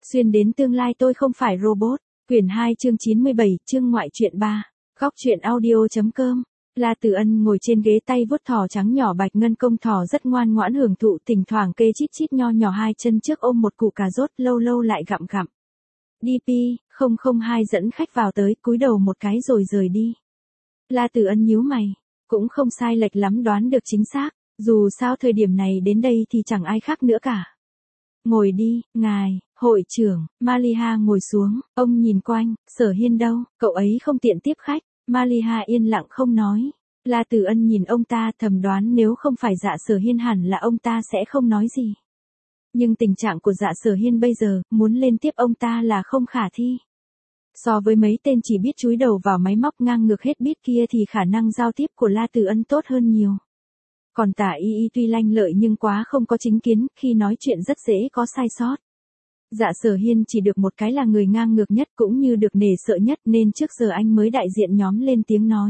Xuyên đến tương lai tôi không phải robot. Quyển 2 chương 97, chương ngoại truyện 3. Góc truyện audio.com. La Tử Ân ngồi trên ghế tay vuốt thỏ trắng nhỏ bạch ngân công thỏ rất ngoan ngoãn hưởng thụ, thỉnh thoảng kê chít chít nho nhỏ hai chân trước ôm một củ cà rốt, lâu lâu lại gặm gặm. DP002 dẫn khách vào tới, cúi đầu một cái rồi rời đi. La Tử Ân nhíu mày, cũng không sai lệch lắm đoán được chính xác, dù sao thời điểm này đến đây thì chẳng ai khác nữa cả. Ngồi đi, ngài, hội trưởng. Maliha ngồi xuống, ông nhìn quanh, Sở Hiên đâu, cậu ấy không tiện tiếp khách. Maliha yên lặng không nói. La Tử Ân nhìn ông ta thầm đoán nếu không phải Dạ Sở Hiên hẳn là ông ta sẽ không nói gì. Nhưng tình trạng của Dạ Sở Hiên bây giờ, muốn lên tiếp ông ta là không khả thi. So với mấy tên chỉ biết chúi đầu vào máy móc ngang ngược hết biết kia thì khả năng giao tiếp của La Tử Ân tốt hơn nhiều. Còn Tả Y tuy lanh lợi nhưng quá không có chính kiến, khi nói chuyện rất dễ có sai sót. Dạ Sở Hiên chỉ được một cái là người ngang ngược nhất cũng như được nể sợ nhất nên trước giờ anh mới đại diện nhóm lên tiếng nói.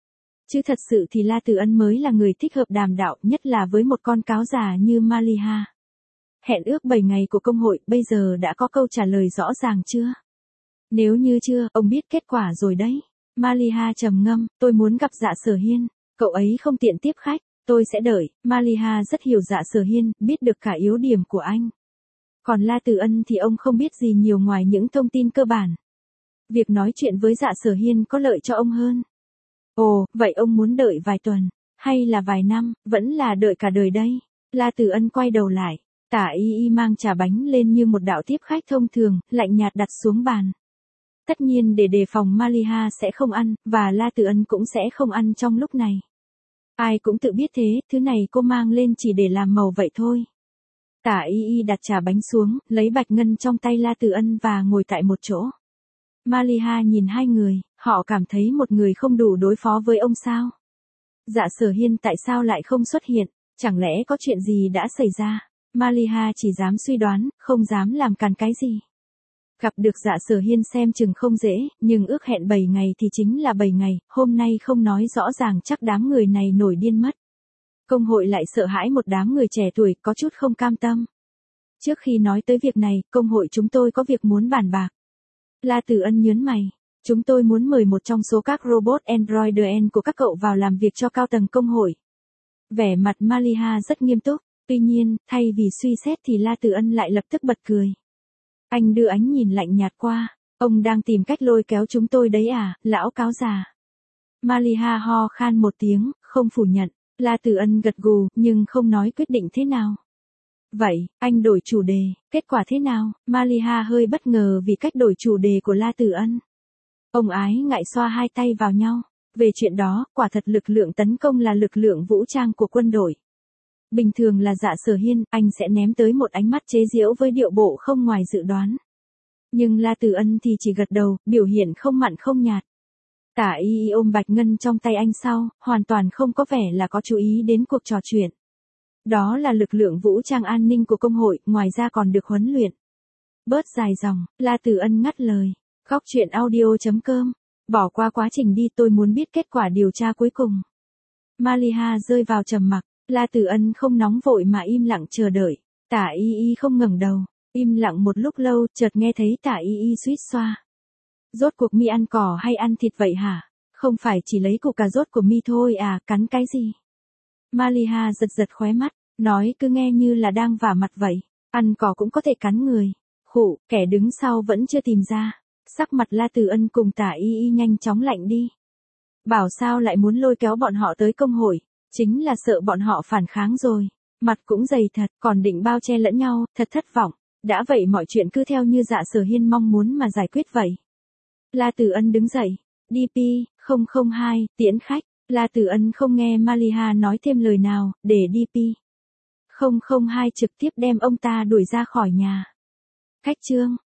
Chứ thật sự thì La Tử Ân mới là người thích hợp đàm đạo nhất là với một con cáo già như Maliha. Hẹn ước 7 ngày của công hội bây giờ đã có câu trả lời rõ ràng chưa? Nếu như chưa, ông biết kết quả rồi đấy. Maliha trầm ngâm, tôi muốn gặp Dạ Sở Hiên, cậu ấy không tiện tiếp khách. Tôi sẽ đợi. Maliha rất hiểu Dạ Sở Hiên, biết được cả yếu điểm của anh. Còn La Tử Ân thì ông không biết gì nhiều ngoài những thông tin cơ bản. Việc nói chuyện với Dạ Sở Hiên có lợi cho ông hơn. Ồ, vậy ông muốn đợi vài tuần, hay là vài năm, vẫn là đợi cả đời đây. La Tử Ân quay đầu lại, Tả Y mang trà bánh lên như một đạo tiếp khách thông thường, lạnh nhạt đặt xuống bàn. Tất nhiên để đề phòng Maliha sẽ không ăn, và La Tử Ân cũng sẽ không ăn trong lúc này. Ai cũng tự biết thế, thứ này cô mang lên chỉ để làm màu vậy thôi. Tả Y đặt trà bánh xuống, lấy bạch ngân trong tay La Tử Ân và ngồi tại một chỗ. Maliha nhìn hai người, họ cảm thấy một người không đủ đối phó với ông sao. Dạ Sở Hiên tại sao lại không xuất hiện, chẳng lẽ có chuyện gì đã xảy ra. Maliha chỉ dám suy đoán, không dám làm càn cái gì. Gặp được Dạ Sở Hiên xem chừng không dễ, nhưng ước hẹn 7 ngày thì chính là 7 ngày, hôm nay không nói rõ ràng chắc đám người này nổi điên mất. Công hội lại sợ hãi một đám người trẻ tuổi, có chút không cam tâm. Trước khi nói tới việc này, công hội chúng tôi có việc muốn bàn bạc. La Tử Ân nhớn mày, chúng tôi muốn mời một trong số các robot android của các cậu vào làm việc cho cao tầng công hội. Vẻ mặt Maliha rất nghiêm túc, tuy nhiên, thay vì suy xét thì La Tử Ân lại lập tức bật cười. Anh đưa ánh nhìn lạnh nhạt qua, ông đang tìm cách lôi kéo chúng tôi đấy à, lão cáo già. Maliha ho khan một tiếng, không phủ nhận. La Tử Ân gật gù, nhưng không nói quyết định thế nào. Vậy, anh đổi chủ đề, kết quả thế nào? Maliha hơi bất ngờ vì cách đổi chủ đề của La Tử Ân. Ông ái ngại xoa hai tay vào nhau. Về chuyện đó, quả thật lực lượng tấn công là lực lượng vũ trang của quân đội. Bình thường là Dạ Sở Hiên, anh sẽ ném tới một ánh mắt chế giễu với điệu bộ không ngoài dự đoán. Nhưng La Tử Ân thì chỉ gật đầu, biểu hiện không mặn không nhạt. Tả Y ôm bạch ngân trong tay anh sau, hoàn toàn không có vẻ là có chú ý đến cuộc trò chuyện. Đó là lực lượng vũ trang an ninh của công hội, ngoài ra còn được huấn luyện. Bớt dài dòng, La Tử Ân ngắt lời. Góc truyện audio.com. Bỏ qua quá trình đi, tôi muốn biết kết quả điều tra cuối cùng. Maliha rơi vào trầm mặc, La Tử Ân không nóng vội mà im lặng chờ đợi. Tả Y không ngẩng đầu, im lặng một lúc lâu, chợt nghe thấy Tả Y suýt xoa. Rốt cuộc mi ăn cỏ hay ăn thịt vậy hả? Không phải chỉ lấy củ cà rốt của mi thôi à, cắn cái gì? Maliha giật giật khóe mắt, nói cứ nghe như là đang vả mặt vậy. Ăn cỏ cũng có thể cắn người. Khụ, kẻ đứng sau vẫn chưa tìm ra. Sắc mặt La Tử Ân cùng Tả Y nhanh chóng lạnh đi. Bảo sao lại muốn lôi kéo bọn họ tới công hội, chính là sợ bọn họ phản kháng rồi. Mặt cũng dày thật, còn định bao che lẫn nhau, thật thất vọng. Đã vậy mọi chuyện cứ theo như Dạ Sở Hiên mong muốn mà giải quyết vậy. La Tử Ân đứng dậy. DP002, tiễn khách. La Tử Ân không nghe Maliha nói thêm lời nào, để DP002 trực tiếp đem ông ta đuổi ra khỏi nhà. Khách chương.